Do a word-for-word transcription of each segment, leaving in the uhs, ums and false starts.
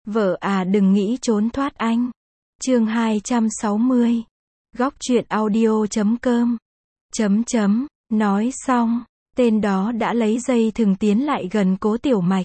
Vợ à đừng nghĩ trốn thoát anh. Chương hai trăm sáu mươi. Góc truyện audio chấm com. Chấm chấm, nói xong, tên đó đã lấy dây thừng tiến lại gần Cố Tiểu Mạch.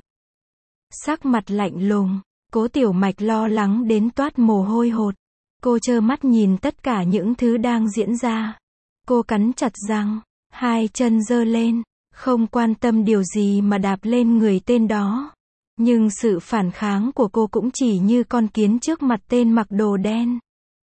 Sắc mặt lạnh lùng, Cố Tiểu Mạch lo lắng đến toát mồ hôi hột. Cô trơ mắt nhìn tất cả những thứ đang diễn ra. Cô cắn chặt răng, hai chân giơ lên, không quan tâm điều gì mà đạp lên người tên đó. Nhưng sự phản kháng của cô cũng chỉ như con kiến trước mặt tên mặc đồ đen.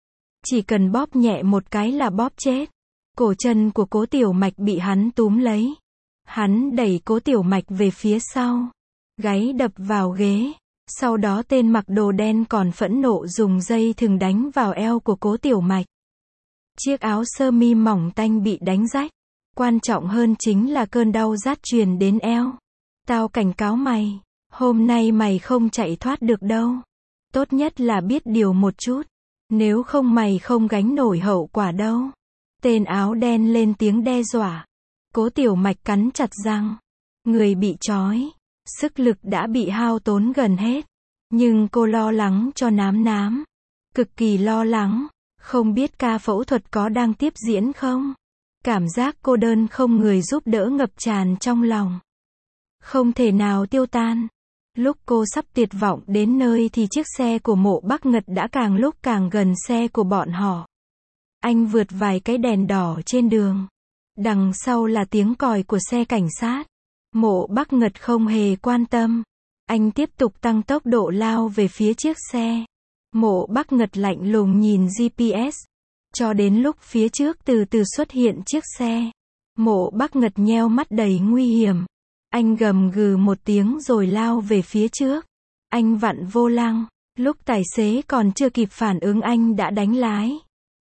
Chỉ cần bóp nhẹ một cái là bóp chết. Cổ chân của Cố Tiểu Mạch bị hắn túm lấy. Hắn đẩy Cố Tiểu Mạch về phía sau. Gáy đập vào ghế. Sau đó tên mặc đồ đen còn phẫn nộ dùng dây thừng đánh vào eo của Cố Tiểu Mạch. Chiếc áo sơ mi mỏng tanh bị đánh rách. Quan trọng hơn chính là cơn đau rát truyền đến eo. Tao cảnh cáo mày, hôm nay mày không chạy thoát được đâu. Tốt nhất là biết điều một chút. Nếu không mày không gánh nổi hậu quả đâu. Tên áo đen lên tiếng đe dọa. Cố Tiểu Mạch cắn chặt răng. Người bị trói. Sức lực đã bị hao tốn gần hết. Nhưng cô lo lắng cho Nám Nám. Cực kỳ lo lắng. Không biết ca phẫu thuật có đang tiếp diễn không? Cảm giác cô đơn không người giúp đỡ ngập tràn trong lòng. Không thể nào tiêu tan. Lúc cô sắp tuyệt vọng đến nơi thì chiếc xe của Mộ Bắc Ngật đã càng lúc càng gần xe của bọn họ. Anh vượt vài cái đèn đỏ trên đường. Đằng sau là tiếng còi của xe cảnh sát. Mộ Bắc Ngật không hề quan tâm. Anh tiếp tục tăng tốc độ lao về phía chiếc xe. Mộ Bắc Ngật lạnh lùng nhìn giê pê ét. Cho đến lúc phía trước từ từ xuất hiện chiếc xe. Mộ Bắc Ngật nheo mắt đầy nguy hiểm. Anh gầm gừ một tiếng rồi lao về phía trước. Anh vặn vô lăng. Lúc tài xế còn chưa kịp phản ứng anh đã đánh lái.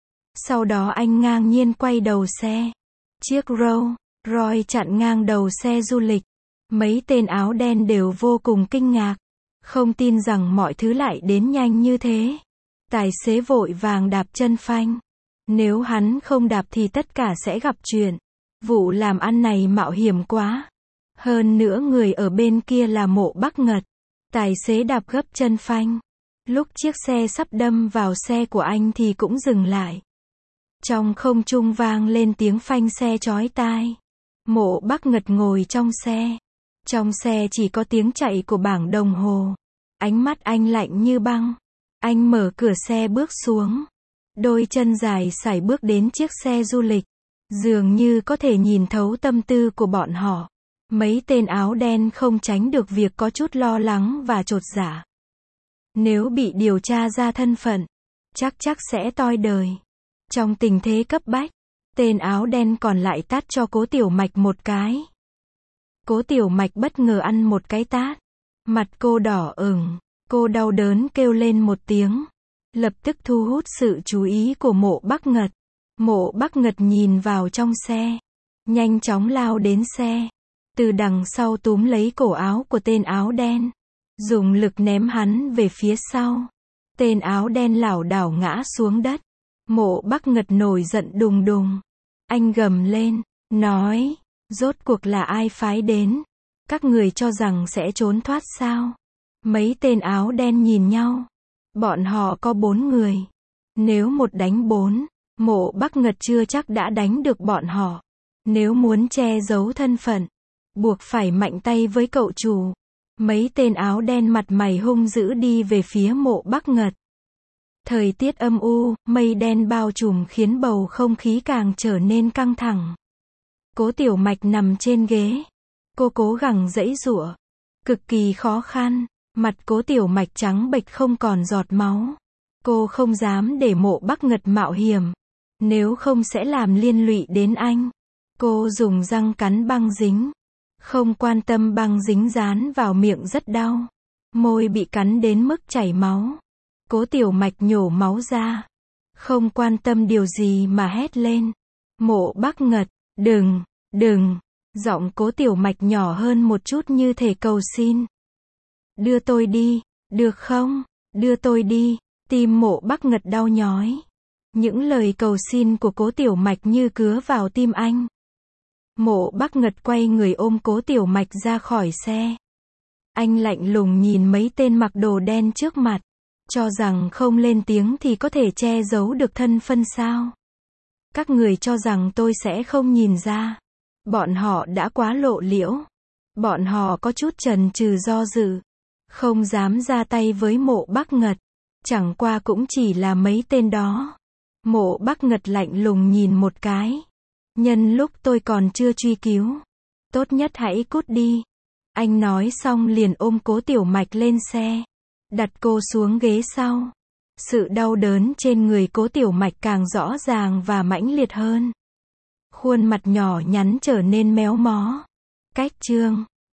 Sau đó anh ngang nhiên quay đầu xe. Chiếc Rolls Royce chặn ngang đầu xe du lịch. Mấy tên áo đen đều vô cùng kinh ngạc. Không tin rằng mọi thứ lại đến nhanh như thế. Tài xế vội vàng đạp chân phanh. Nếu hắn không đạp thì tất cả sẽ gặp chuyện. Vụ làm ăn này mạo hiểm quá. Hơn nữa người ở bên kia là Mộ Bắc Ngật. Tài xế đạp gấp chân phanh. Lúc chiếc xe sắp đâm vào xe của anh thì cũng dừng lại. Trong không trung vang lên tiếng phanh xe chói tai. Mộ Bắc Ngật ngồi trong xe. Trong xe chỉ có tiếng chạy của bảng đồng hồ. Ánh mắt anh lạnh như băng. Anh mở cửa xe bước xuống. Đôi chân dài sải bước đến chiếc xe du lịch. Dường như có thể nhìn thấu tâm tư của bọn họ. Mấy tên áo đen không tránh được việc có chút lo lắng và chột dạ. Nếu bị điều tra ra thân phận, chắc chắc sẽ toi đời. Trong tình thế cấp bách, tên áo đen còn lại tát cho Cố Tiểu Mạch một cái. Cố Tiểu Mạch bất ngờ ăn một cái tát. Mặt cô đỏ ửng, cô đau đớn kêu lên một tiếng. Lập tức thu hút sự chú ý của Mộ Bắc Ngật. Mộ Bắc Ngật nhìn vào trong xe. Nhanh chóng lao đến xe. Từ đằng sau túm lấy cổ áo của tên áo đen. Dùng lực ném hắn về phía sau. Tên áo đen lảo đảo ngã xuống đất. Mộ Bắc Ngật nổi giận đùng đùng. Anh gầm lên, nói, rốt cuộc là ai phái đến? Các người cho rằng sẽ trốn thoát sao? Mấy tên áo đen nhìn nhau. Bọn họ có bốn người. Nếu một đánh bốn, Mộ Bắc Ngật chưa chắc đã đánh được bọn họ. Nếu muốn che giấu thân phận, buộc phải mạnh tay với cậu chủ. Mấy tên áo đen mặt mày hung dữ đi về phía Mộ Bắc Ngật. Thời tiết âm u, mây đen bao trùm khiến bầu không khí càng trở nên căng thẳng. Cố Tiểu Mạch nằm trên ghế. Cô cố gắng giãy giụa. Cực kỳ khó khăn. Mặt Cố Tiểu Mạch trắng bệch không còn giọt máu. Cô không dám để Mộ Bắc Ngật mạo hiểm. Nếu không sẽ làm liên lụy đến anh. Cô dùng răng cắn băng dính. Không quan tâm băng dính dán vào miệng rất đau. Môi bị cắn đến mức chảy máu. Cố Tiểu Mạch nhổ máu ra. Không quan tâm điều gì mà hét lên. Mộ Bắc Ngật, đừng, đừng. Giọng Cố Tiểu Mạch nhỏ hơn một chút như thể cầu xin. Đưa tôi đi, được không? Đưa tôi đi. Tim Mộ Bắc Ngật đau nhói. Những lời cầu xin của Cố Tiểu Mạch như cứa vào tim anh. Mộ Bắc Ngật quay người ôm Cố Tiểu Mạch ra khỏi xe. Anh lạnh lùng nhìn mấy tên mặc đồ đen trước mặt. Cho rằng không lên tiếng thì có thể che giấu được thân phân sao? Các người cho rằng tôi sẽ không nhìn ra. Bọn họ đã quá lộ liễu. Bọn họ có chút chần chừ do dự. Không dám ra tay với Mộ Bắc Ngật. Chẳng qua cũng chỉ là mấy tên đó. Mộ Bắc Ngật lạnh lùng nhìn một cái. Nhân lúc tôi còn chưa truy cứu. Tốt nhất hãy cút đi. Anh nói xong liền ôm Cố Tiểu Mạch lên xe. Đặt cô xuống ghế sau. Sự đau đớn trên người Cố Tiểu Mạch càng rõ ràng và mãnh liệt hơn. Khuôn mặt nhỏ nhắn trở nên méo mó. Cách chương